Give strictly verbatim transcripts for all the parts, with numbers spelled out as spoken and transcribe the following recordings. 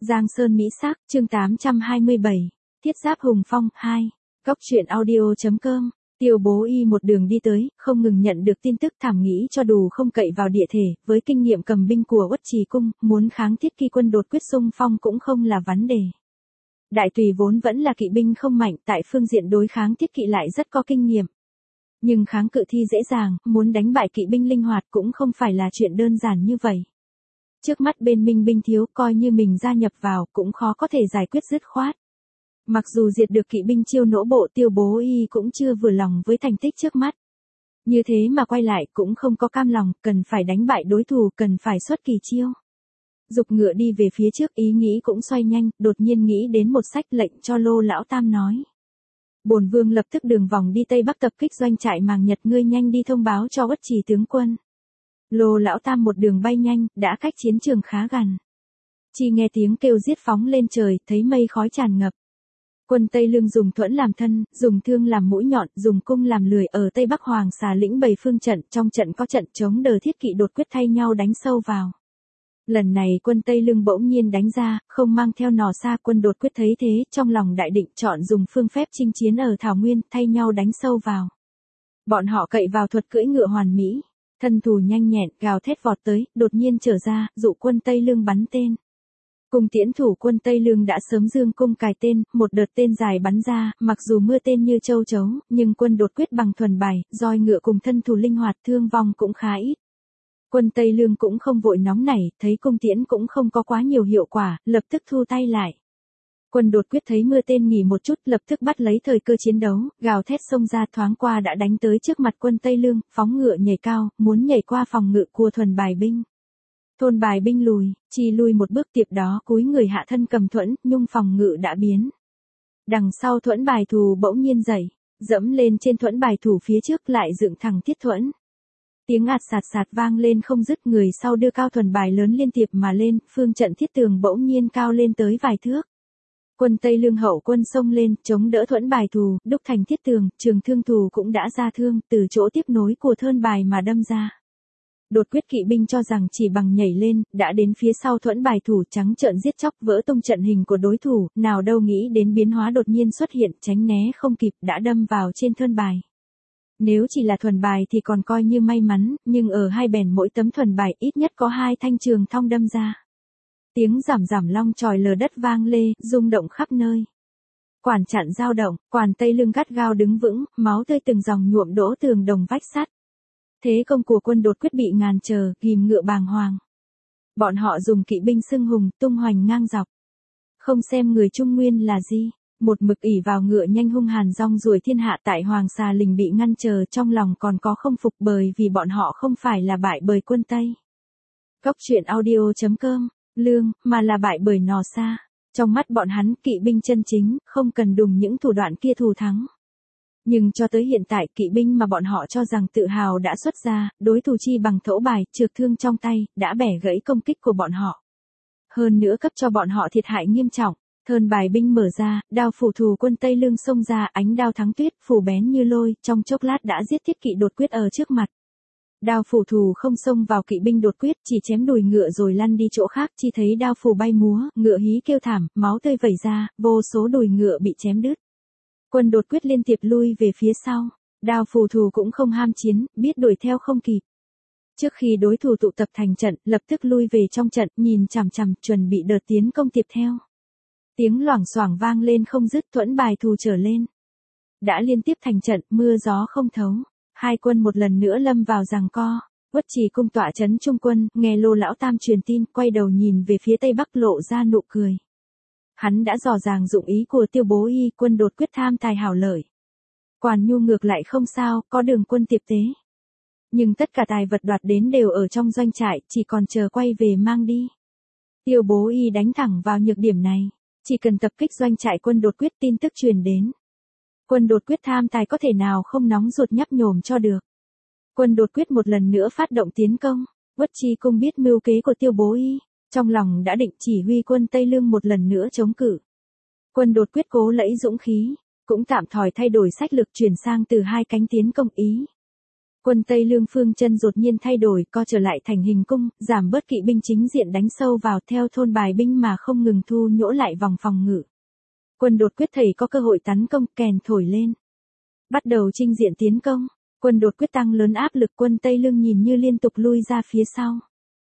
Giang Sơn Mỹ Sắc, chương tám trăm hai mươi bảy, Thiết Giáp Hùng Phong, hai. Cốc truyện audio.com, Tiêu Bố Y một đường đi tới, không ngừng nhận được tin tức thảm nghĩ cho dù không cậy vào địa thể, với kinh nghiệm cầm binh của Uất Trì Cung, muốn kháng Thiết Kỳ quân đột quyết xung phong cũng không là vấn đề. Đại Tùy vốn vẫn là kỵ binh không mạnh, tại phương diện đối kháng Thiết Kỵ lại rất có kinh nghiệm. Nhưng kháng cự thi dễ dàng, muốn đánh bại kỵ binh linh hoạt cũng không phải là chuyện đơn giản như vậy. Trước mắt bên Minh binh thiếu, coi như mình gia nhập vào cũng khó có thể giải quyết dứt khoát. Mặc dù diệt được kỵ binh chiêu nỗ bộ, Tiêu Bố Y cũng chưa vừa lòng với thành tích trước mắt. Như thế mà quay lại cũng không có cam lòng, cần phải đánh bại đối thủ, cần phải xuất kỳ chiêu. Dục ngựa đi về phía trước, ý nghĩ cũng xoay nhanh, đột nhiên nghĩ đến một sách, lệnh cho Lô Lão Tam nói. Bổn vương lập tức đường vòng đi Tây Bắc tập kích doanh trại Màng Nhật, ngươi nhanh đi thông báo cho Uất Trì tướng quân. Lô Lão Tam một đường bay nhanh, đã cách chiến trường khá gần. Chỉ nghe tiếng kêu giết phóng lên trời, thấy mây khói tràn ngập. Quân Tây Lương dùng thuẫn làm thân, dùng thương làm mũi nhọn, dùng cung làm lười, ở Tây Bắc Hoàng Xà lĩnh bày phương trận, trong trận có trận chống đỡ Thiết Kỵ đột quyết thay nhau đánh sâu vào. Lần này quân Tây Lương bỗng nhiên đánh ra, không mang theo nỏ xa, quân đột quyết thấy thế, trong lòng đại định chọn dùng phương phép chinh chiến ở Thảo Nguyên, thay nhau đánh sâu vào. Bọn họ cậy vào thuật cưỡi ngựa hoàn mỹ, thân thủ nhanh nhẹn, gào thét vọt tới, đột nhiên trở ra, dụ quân Tây Lương bắn tên. Cung tiễn thủ quân Tây Lương đã sớm dương cung cài tên, một đợt tên dài bắn ra, mặc dù mưa tên như châu chấu, nhưng quân đột quyết bằng thuần bài, roi ngựa cùng thân thủ linh hoạt, thương vong cũng khá ít. Quân Tây Lương cũng không vội nóng nảy, thấy cung tiễn cũng không có quá nhiều hiệu quả, lập tức thu tay lại. Quân đột quyết thấy mưa tên nghỉ một chút, lập tức bắt lấy thời cơ chiến đấu, gào thét xông ra, thoáng qua đã đánh tới trước mặt quân Tây Lương, phóng ngựa nhảy cao, muốn nhảy qua phòng ngự của thuần bài binh. Thôn bài binh lùi, chỉ lùi một bước, tiếp đó cúi người hạ thân cầm thuẫn, nhung phòng ngự đã biến. Đằng sau thuẫn bài thù bỗng nhiên dậy, dẫm lên trên thuẫn bài thủ phía trước, lại dựng thẳng thiết thuẫn. Tiếng ạt sạt sạt vang lên không dứt, người sau đưa cao thuần bài lớn liên tiếp mà lên, phương trận thiết tường bỗng nhiên cao lên tới vài thước. Quân Tây Lương hậu quân xông lên, chống đỡ thuẫn bài thù, đúc thành thiết tường, trường thương thù cũng đã ra thương, từ chỗ tiếp nối của thơn bài mà đâm ra. Đột quyết kỵ binh cho rằng chỉ bằng nhảy lên, đã đến phía sau thuẫn bài thủ, trắng trợn giết chóc, vỡ tung trận hình của đối thủ, nào đâu nghĩ đến biến hóa đột nhiên xuất hiện, tránh né không kịp, đã đâm vào trên thơn bài. Nếu chỉ là thuần bài thì còn coi như may mắn, nhưng ở hai bèn mỗi tấm thuần bài ít nhất có hai thanh trường thong đâm ra. Tiếng rảm rảm long chòi lờ đất vang lê, rung động khắp nơi. Quản chặn dao động, quản Tây Lương gắt gao đứng vững, máu tươi từng dòng nhuộm đỗ tường đồng vách sắt. Thế công của quân đột quyết bị ngàn chờ, ghim ngựa bàng hoàng. Bọn họ dùng kỵ binh xưng hùng, tung hoành ngang dọc. Không xem người Trung Nguyên là gì, một mực ỷ vào ngựa nhanh hung hàn rong ruổi thiên hạ, tại Hoàng Xà lình bị ngăn chờ, trong lòng còn có không phục, bởi vì bọn họ không phải là bại bởi quân Tây. Cốc truyện audio.com, Lương, mà là bại bởi nỏ xa. Trong mắt bọn hắn, kỵ binh chân chính, không cần đùng những thủ đoạn kia thù thắng. Nhưng cho tới hiện tại, kỵ binh mà bọn họ cho rằng tự hào đã xuất ra, đối thủ chi bằng thỗ bài, trược thương trong tay, đã bẻ gãy công kích của bọn họ. Hơn nữa cấp cho bọn họ thiệt hại nghiêm trọng. Thơn bài binh mở ra, đao phủ thù quân Tây Lương xông ra, ánh đao thắng tuyết, phủ bén như lôi, trong chốc lát đã giết Thiết Kỵ đột quyết ở trước mặt. Đao phủ thù không xông vào kỵ binh đột quyết, chỉ chém đùi ngựa rồi lăn đi chỗ khác, chỉ thấy đao phủ bay múa, ngựa hí kêu thảm, máu tươi vẩy ra, vô số đùi ngựa bị chém đứt. Quân đột quyết liên tiếp lui về phía sau, đao phủ thù cũng không ham chiến, biết đuổi theo không kịp. Trước khi đối thủ tụ tập thành trận, lập tức lui về trong trận, nhìn chằm chằm, chuẩn bị đợt tiến công tiếp theo. Tiếng loảng xoảng vang lên không dứt, thuẫn bài thù trở lên. Đã liên tiếp thành trận, mưa gió không thấu. Hai quân một lần nữa lâm vào giằng co. Uất Trì Cung tọa trấn trung quân, nghe Lô Lão Tam truyền tin, quay đầu nhìn về phía Tây Bắc, lộ ra nụ cười. Hắn đã dò dàng dụng ý của Tiêu Bố Y, quân đột quyết tham tài hảo lợi. Quản Nhu ngược lại không sao, có đường quân tiếp tế. Nhưng tất cả tài vật đoạt đến đều ở trong doanh trại, chỉ còn chờ quay về mang đi. Tiêu Bố Y đánh thẳng vào nhược điểm này. Chỉ cần tập kích doanh trại quân đột quyết, tin tức truyền đến. Quân đột quyết tham tài có thể nào không nóng ruột nhấp nhổm cho được. Quân đột quyết một lần nữa phát động tiến công. Uất Trì Cung biết mưu kế của Tiêu Bố Y, trong lòng đã định chỉ huy quân Tây Lương một lần nữa chống cự. Quân đột quyết cố lẫy dũng khí, cũng tạm thời thay đổi sách lược, chuyển sang từ hai cánh tiến công Ý. Quân Tây Lương phương chân đột nhiên thay đổi, co trở lại thành hình cung, giảm bớt kỵ binh chính diện đánh sâu vào theo thôn bài binh mà không ngừng thu nhỗ lại vòng phòng ngự. Quân Đột Quyết thấy có cơ hội tấn công, kèn thổi lên. Bắt đầu chinh diện tiến công, Quân Đột Quyết tăng lớn áp lực, quân Tây Lương nhìn như liên tục lui ra phía sau.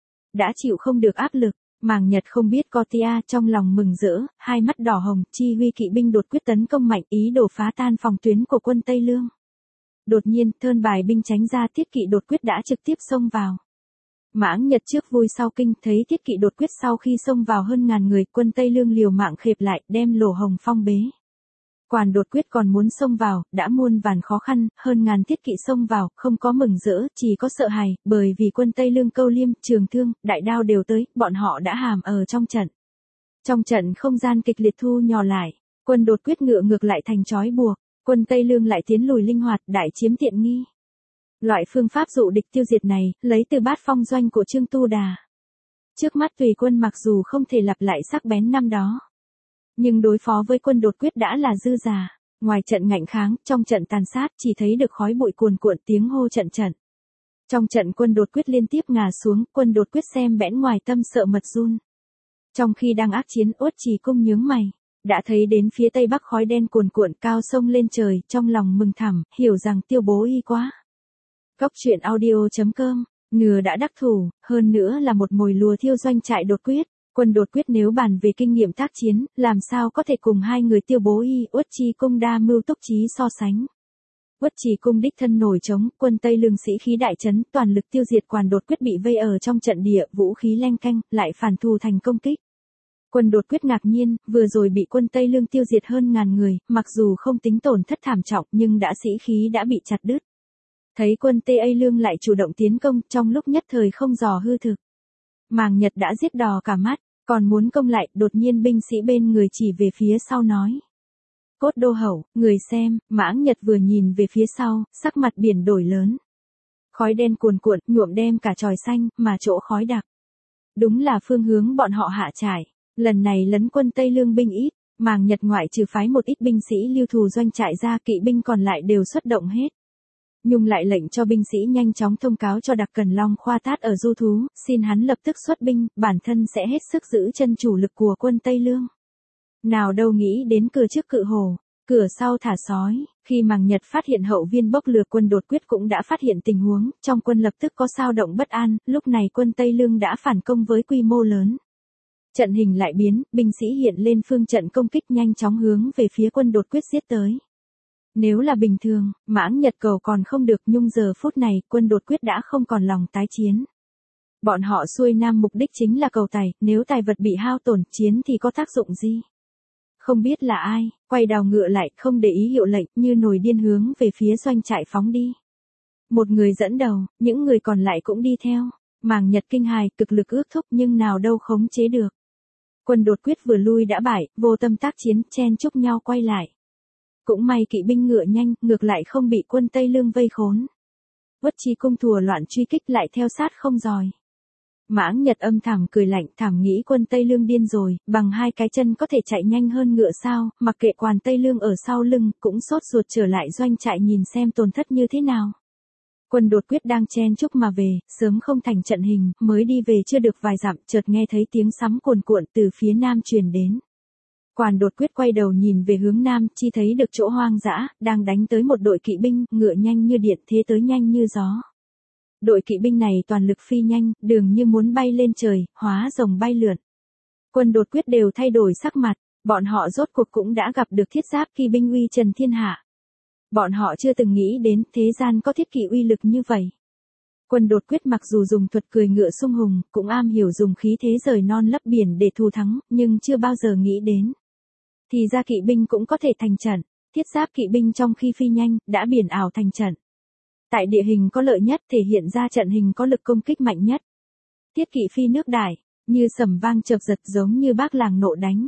Đã chịu không được áp lực, Màng Nhật không biết co tia, trong lòng mừng rỡ, hai mắt đỏ hồng, chi huy kỵ binh đột quyết tấn công mạnh, ý đồ phá tan phòng tuyến của quân Tây Lương. Đột nhiên, thơn bài binh tránh ra, Thiết Kỵ đột quyết đã trực tiếp xông vào. Mãng Nhật trước vui sau kinh, thấy Thiết Kỵ đột quyết sau khi xông vào hơn ngàn người, quân Tây Lương liều mạng khệp lại, đem Lỗ Hồng Phong bế. Quản đột quyết còn muốn xông vào, đã muôn vàn khó khăn, hơn ngàn thiết kỵ xông vào, không có mừng rỡ, chỉ có sợ hãi, bởi vì quân Tây Lương câu liêm, trường thương, đại đao đều tới, bọn họ đã hàm ở trong trận. Trong trận không gian kịch liệt thu nhỏ lại, quân đột quyết ngựa ngược lại thành trói buộc, quân Tây Lương lại tiến lùi linh hoạt, đại chiếm tiện nghi. Loại phương pháp dụ địch tiêu diệt này, lấy từ Bát Phong doanh của Trương Tu Đà. Trước mắt Tùy quân mặc dù không thể lặp lại sắc bén năm đó, nhưng đối phó với quân đột quyết đã là dư giả. Ngoài trận ngạnh kháng, trong trận tàn sát chỉ thấy được khói bụi cuồn cuộn, tiếng hô trận trận. Trong trận quân đột quyết liên tiếp ngả xuống, quân đột quyết xem bẽn ngoài tâm sợ mật run. Trong khi đang ác chiến, Uất Trì Cung nhướng mày, đã thấy đến phía tây bắc khói đen cuồn cuộn cao sông lên trời, trong lòng mừng thầm, hiểu rằng Tiêu Bố Y quá. Góc truyện audio chấm com, nửa đã đắc thủ, hơn nữa là một mồi lùa thiêu doanh trại đột quyết. Quân đột quyết nếu bàn về kinh nghiệm tác chiến, làm sao có thể cùng hai người Tiêu Bố Y, Uất Trì Cung đa mưu túc trí so sánh. Uất Trì Cung đích thân nổi trống, quân Tây Lương sĩ khí đại trấn, toàn lực tiêu diệt Quản đột quyết bị vây ở trong trận địa, vũ khí leng keng, lại phản thù thành công kích. Quân đột quyết ngạc nhiên, vừa rồi bị quân Tây Lương tiêu diệt hơn ngàn người, mặc dù không tính tổn thất thảm trọng nhưng đã sĩ khí đã bị chặt đứt. Thấy quân Tây Lương lại chủ động tiến công, trong lúc nhất thời không dò hư thực. Màng Nhật đã giết đỏ cả mắt, còn muốn công lại, đột nhiên binh sĩ bên người chỉ về phía sau nói. Cốt Đô Hầu, người xem, Mãng Nhật vừa nhìn về phía sau, sắc mặt biển đổi lớn. Khói đen cuồn cuộn, nhuộm đem cả tròi xanh, mà chỗ khói đặc. Đúng là phương hướng bọn họ hạ trải, lần này lấn quân Tây Lương binh ít, Màng Nhật ngoại trừ phái một ít binh sĩ lưu thù doanh trại ra, kỵ binh còn lại đều xuất động hết. Nhung lại lệnh cho binh sĩ nhanh chóng thông cáo cho Đặc Cần Long Khoa Tát ở Du Thú, xin hắn lập tức xuất binh, bản thân sẽ hết sức giữ chân chủ lực của quân Tây Lương. Nào đâu nghĩ đến cửa trước cự hồ, cửa sau thả sói, khi Màng Nhật phát hiện hậu viên bốc lừa, quân đột quyết cũng đã phát hiện tình huống, trong quân lập tức có sao động bất an, lúc này quân Tây Lương đã phản công với quy mô lớn. Trận hình lại biến, binh sĩ hiện lên phương trận công kích nhanh chóng hướng về phía quân đột quyết giết tới. Nếu là bình thường, Mãng Nhật cầu còn không được, nhưng giờ phút này, quân đột quyết đã không còn lòng tái chiến. Bọn họ xuôi nam mục đích chính là cầu tài, nếu tài vật bị hao tổn, chiến thì có tác dụng gì? Không biết là ai, quay đầu ngựa lại, không để ý hiệu lệnh, như nổi điên hướng về phía doanh trại phóng đi. Một người dẫn đầu, những người còn lại cũng đi theo. Màng Nhật kinh hài, cực lực ước thúc nhưng nào đâu khống chế được. Quân đột quyết vừa lui đã bại, vô tâm tác chiến, chen chúc nhau quay lại. Cũng may kỵ binh ngựa nhanh, ngược lại không bị quân Tây Lương vây khốn. Uất Trì Cung thùa loạn truy kích lại theo sát không dòi. Mãng Nhật âm thầm cười lạnh, thầm nghĩ quân Tây Lương điên rồi, bằng hai cái chân có thể chạy nhanh hơn ngựa sao, mặc kệ Quản Tây Lương ở sau lưng, cũng sốt ruột trở lại doanh trại nhìn xem tổn thất như thế nào. Quân đột quyết đang chen chúc mà về, sớm không thành trận hình, mới đi về chưa được vài dặm, chợt nghe thấy tiếng sấm cuồn cuộn từ phía nam truyền đến. Quản đột quyết quay đầu nhìn về hướng nam, chi thấy được chỗ hoang dã, đang đánh tới một đội kỵ binh, ngựa nhanh như điện, thế tới nhanh như gió. Đội kỵ binh này toàn lực phi nhanh, đường như muốn bay lên trời, hóa rồng bay lượn. Quân đột quyết đều thay đổi sắc mặt, bọn họ rốt cuộc cũng đã gặp được thiết giáp kỵ binh uy trần thiên hạ. Bọn họ chưa từng nghĩ đến thế gian có thiết kỵ uy lực như vậy. Quân đột quyết mặc dù dùng thuật cười ngựa sung hùng, cũng am hiểu dùng khí thế rời non lấp biển để thù thắng, nhưng chưa bao giờ nghĩ đến. Thì ra kỵ binh cũng có thể thành trận, thiết giáp kỵ binh trong khi phi nhanh, đã biển ảo thành trận. Tại địa hình có lợi nhất thể hiện ra trận hình có lực công kích mạnh nhất. Thiết kỵ phi nước đại, như sầm vang chợp giật giống như Bác Làng nộ đánh.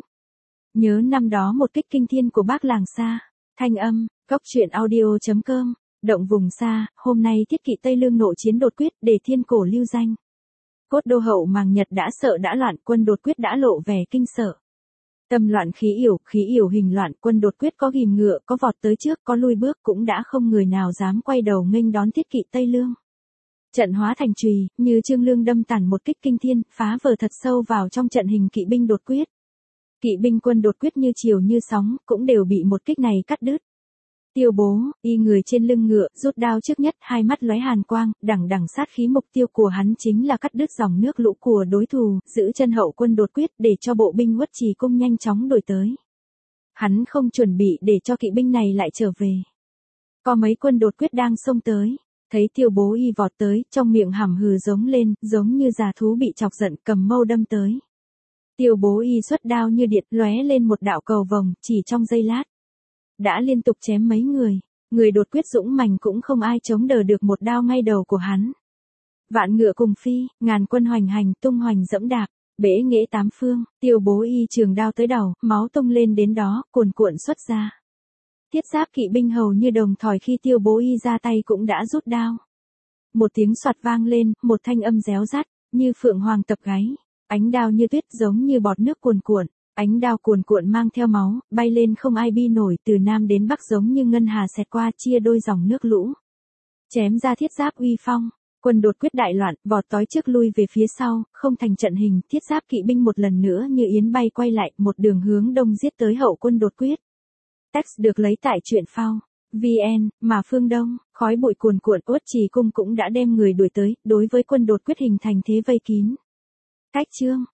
Nhớ năm đó một kích kinh thiên của Bác Làng xa, thanh âm, góc truyện audio chấm com, động vùng xa, hôm nay thiết kỵ Tây Lương nộ chiến đột quyết để thiên cổ lưu danh. Cốt Đô Hậu Màng Nhật đã sợ đã loạn, quân đột quyết đã lộ vẻ kinh sợ. Tâm loạn khí yểu, khí yểu hình loạn, quân đột quyết có ghìm ngựa, có vọt tới trước, có lui bước, cũng đã không người nào dám quay đầu nghênh đón thiết kỵ Tây Lương. Trận hóa thành chùy, như Trương Lương đâm tản một kích kinh thiên, phá vỡ thật sâu vào trong trận hình kỵ binh đột quyết. Kỵ binh quân đột quyết như chiều như sóng, cũng đều bị một kích này cắt đứt. Tiêu Bố, y người trên lưng ngựa, rút đao trước nhất, hai mắt lóe hàn quang, đằng đằng sát khí, mục tiêu của hắn chính là cắt đứt dòng nước lũ của đối thủ, giữ chân hậu quân đột quyết để cho bộ binh Uất Trì Cung nhanh chóng đuổi tới. Hắn không chuẩn bị để cho kỵ binh này lại trở về. Có mấy quân đột quyết đang xông tới, thấy Tiêu Bố y vọt tới, trong miệng hầm hừ giống lên, giống như già thú bị chọc giận, cầm mâu đâm tới. Tiêu Bố y xuất đao như điện, lóe lên một đạo cầu vồng, chỉ trong giây lát đã liên tục chém mấy người, người đột quyết dũng mãnh cũng không ai chống đỡ được một đao ngay đầu của hắn. Vạn ngựa cùng phi, ngàn quân hoành hành, tung hoành dẫm đạp, bể nghệ tám phương, Tiêu Bố y trường đao tới đầu, máu tung lên đến đó, cuồn cuộn xuất ra. Thiết giáp kỵ binh hầu như đồng thời khi Tiêu Bố y ra tay cũng đã rút đao. Một tiếng xoạt vang lên, một thanh âm réo rắt, như phượng hoàng tập gáy, ánh đao như tuyết giống như bọt nước cuồn cuộn. Ánh đao cuồn cuộn mang theo máu, bay lên không ai bi nổi, từ nam đến bắc giống như ngân hà xẹt qua, chia đôi dòng nước lũ. Chém ra thiết giáp uy phong, quân đột quyết đại loạn, vọt tói trước lui về phía sau, không thành trận hình, thiết giáp kỵ binh một lần nữa như yến bay quay lại, một đường hướng đông giết tới hậu quân đột quyết. Text được lấy tại truyện phao vê en, mà phương Đông, khói bụi cuồn cuộn, Uất Trì Cung cũng đã đem người đuổi tới, đối với quân đột quyết hình thành thế vây kín. Cách chương